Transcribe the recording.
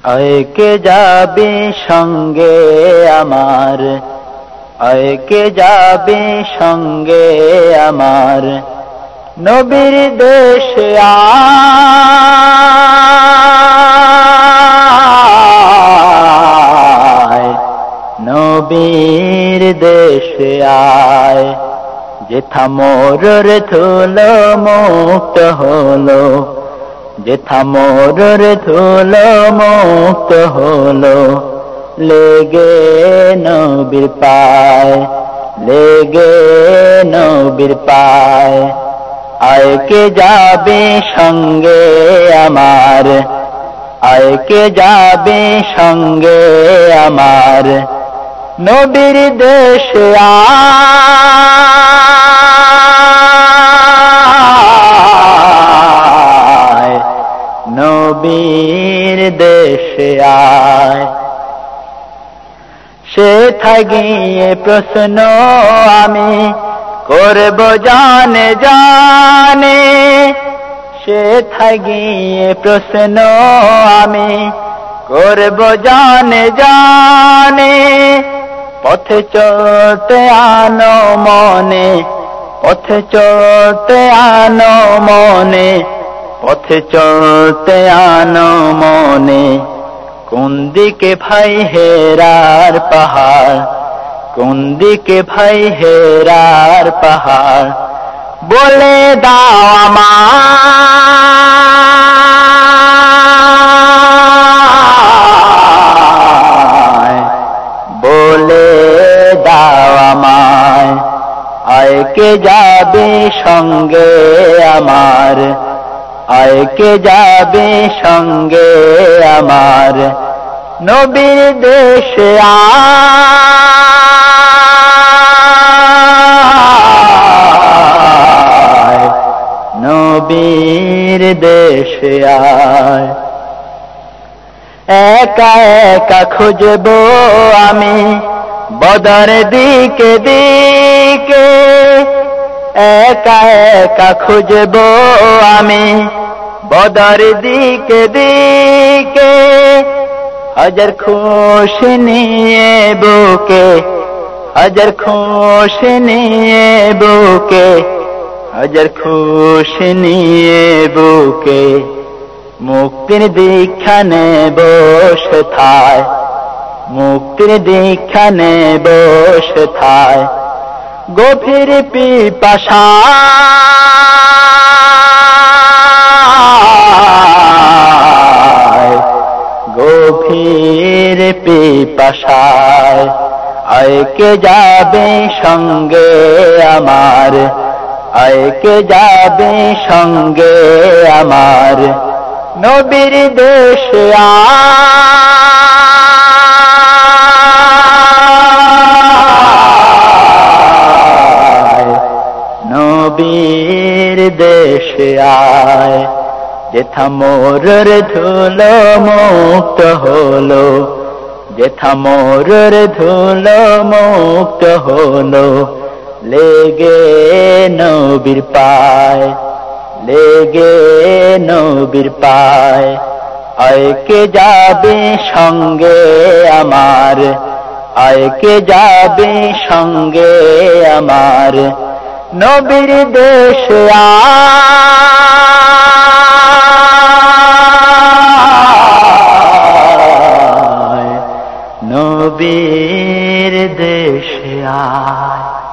আয় কে যাবে সঙ্গে আমার, আয় কে যাবে সঙ্গে আমার, নবীর দেশে আয়, নবীর দেশে আয়। যেথা মোরের ধুলো মুক্ত হলো, যেথা মোরের ধুলো মুক্ত হলো, লেগে নবীর পায়, লেগে নবীর পায়। আয় কে যাবে সঙ্গে আমার, আয় কে যাবে সঙ্গে আমার, নবীর দেশে আয়, নবীর দেশে আয়। সেথা গিয়ে প্রশ্ন আমি করব জানে জানে, সেথা গিয়ে প্রশ্ন আমি করব জানে জানে, পথে চলতে আনো মনে, পথে চলতে আনো মনে, পথে চলতে আনো মনে, কোন দিকে ভাই হেরার পাহাড়, কোন দিকে ভাই হেরার পাহাড়, বলে দাও আমায়, বলে দাও আমায়। আয় কে যাবে সঙ্গে আমার, আয় কে যাবে সঙ্গে আমার, নবীর দেশে আয়, নবীর দেশে আয়। একা একা খুঁজবো আমি বদর দিকে দিকে, একা একা খুঁজবো আমি বদর দিকে দিকে, হাজার খুশি নিয়ে বুকে, হাজার খুশি নিয়ে বুকে, হাজার খুশি নিয়ে বুকে, মুক্তির দীক্ষা নেব সেথায়, মুক্তির দীক্ষা নেব সেথায়, গভীর পিপাসায়, গভীর পিপাসায়। আয় কে যাবে সঙ্গে আমার, আয় কে যাবে সঙ্গে আমার, নবীর দেশে আয়, নবীর দেশে আয়। যেথা মোরের ধুলো মুক্ত হলো, যেথা মোরের ধুলো মুক্ত হলো, লেগে নবীর পায়, লেগে নবীর পায়। আয় কে যাবে সঙ্গে আমার, আয় কে যাবে সঙ্গে আমার, নবীর দেশে আয়, নবীর দেশে আয়।